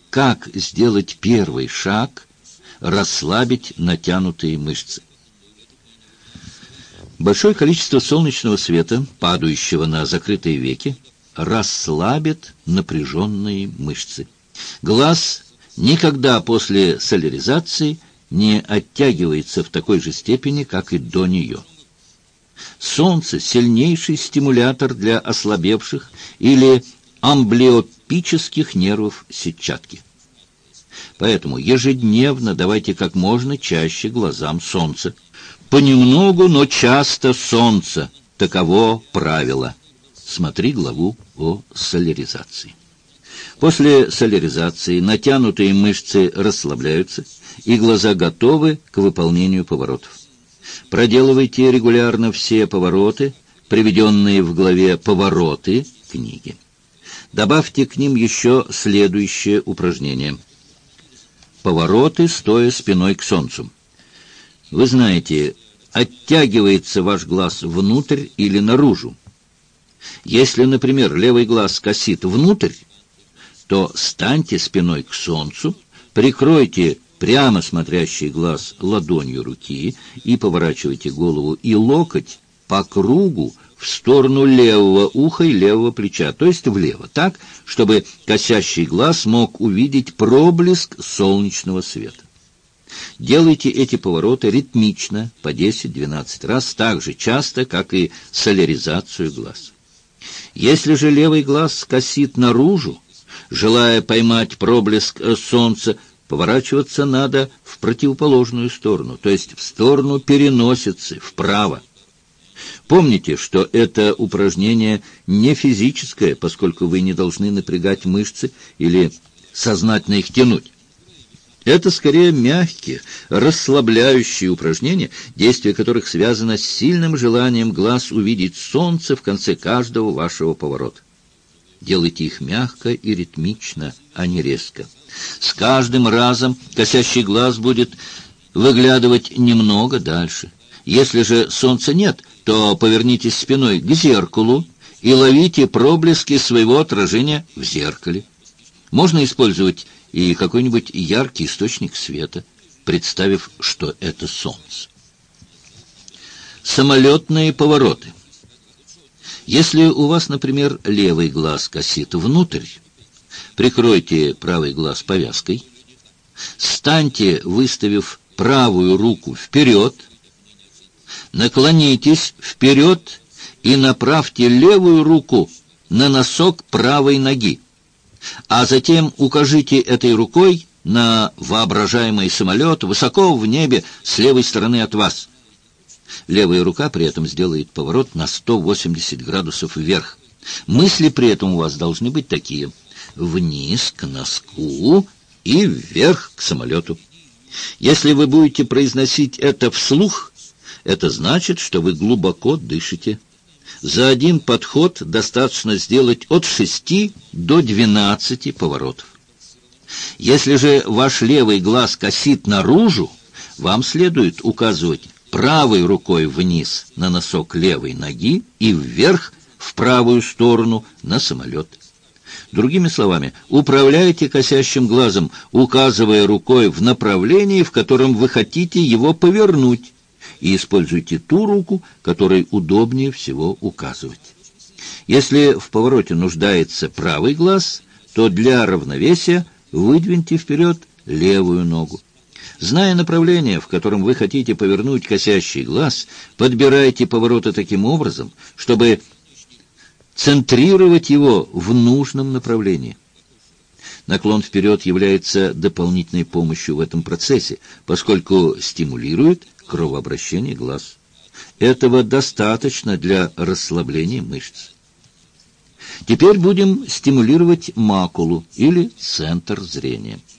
как сделать первый шаг, расслабить натянутые мышцы. Большое количество солнечного света, падающего на закрытые веки, расслабит напряженные мышцы. Глаз никогда после соляризации не оттягивается в такой же степени, как и до нее. Солнце – сильнейший стимулятор для ослабевших или амблиопических нервов сетчатки. Поэтому ежедневно давайте как можно чаще глазам солнце. Понемногу, но часто солнце. Таково правило. Смотри главу о соляризации. После соляризации натянутые мышцы расслабляются, и глаза готовы к выполнению поворотов. Проделывайте регулярно все повороты, приведенные в главе «Повороты» книги. Добавьте к ним еще следующее упражнение. Повороты, стоя спиной к солнцу. Вы знаете, оттягивается ваш глаз внутрь или наружу. Если, например, левый глаз косит внутрь, то станьте спиной к солнцу, прикройте прямо смотрящий глаз ладонью руки и поворачивайте голову и локоть по кругу в сторону левого уха и левого плеча, то есть влево, так, чтобы косящий глаз мог увидеть проблеск солнечного света. Делайте эти повороты ритмично, по 10-12 раз, так же часто, как и соляризацию глаз. Если же левый глаз косит наружу, желая поймать проблеск солнца, поворачиваться надо в противоположную сторону, то есть в сторону переносицы, вправо. Помните, что это упражнение не физическое, поскольку вы не должны напрягать мышцы или сознательно их тянуть. Это скорее мягкие, расслабляющие упражнения, действие которых связано с сильным желанием глаз увидеть солнце в конце каждого вашего поворота. Делайте их мягко и ритмично, а не резко. С каждым разом косящий глаз будет выглядывать немного дальше. Если же солнца нет, то повернитесь спиной к зеркалу и ловите проблески своего отражения в зеркале. Можно использовать и какой-нибудь яркий источник света, представив, что это солнце. Самолетные повороты. Если у вас, например, левый глаз косит внутрь, прикройте правый глаз повязкой, станьте, выставив правую руку вперед, наклонитесь вперед и направьте левую руку на носок правой ноги, а затем укажите этой рукой на воображаемый самолет высоко в небе с левой стороны от вас. Левая рука при этом сделает поворот на 180 градусов вверх. Мысли при этом у вас должны быть такие: вниз к носку и вверх к самолету. Если вы будете произносить это вслух, это значит, что вы глубоко дышите. За один подход достаточно сделать от 6 до 12 поворотов. Если же ваш левый глаз косит наружу, вам следует указывать правой рукой вниз на носок левой ноги и вверх в правую сторону на самолет. Другими словами, управляйте косящим глазом, указывая рукой в направлении, в котором вы хотите его повернуть, и используйте ту руку, которой удобнее всего указывать. Если в повороте нуждается правый глаз, то для равновесия выдвиньте вперед левую ногу. Зная направление, в котором вы хотите повернуть косящий глаз, подбирайте повороты таким образом, чтобы центрировать его в нужном направлении. Наклон вперед является дополнительной помощью в этом процессе, поскольку стимулирует кровообращение глаз. Этого достаточно для расслабления мышц. Теперь будем стимулировать макулу или центр зрения.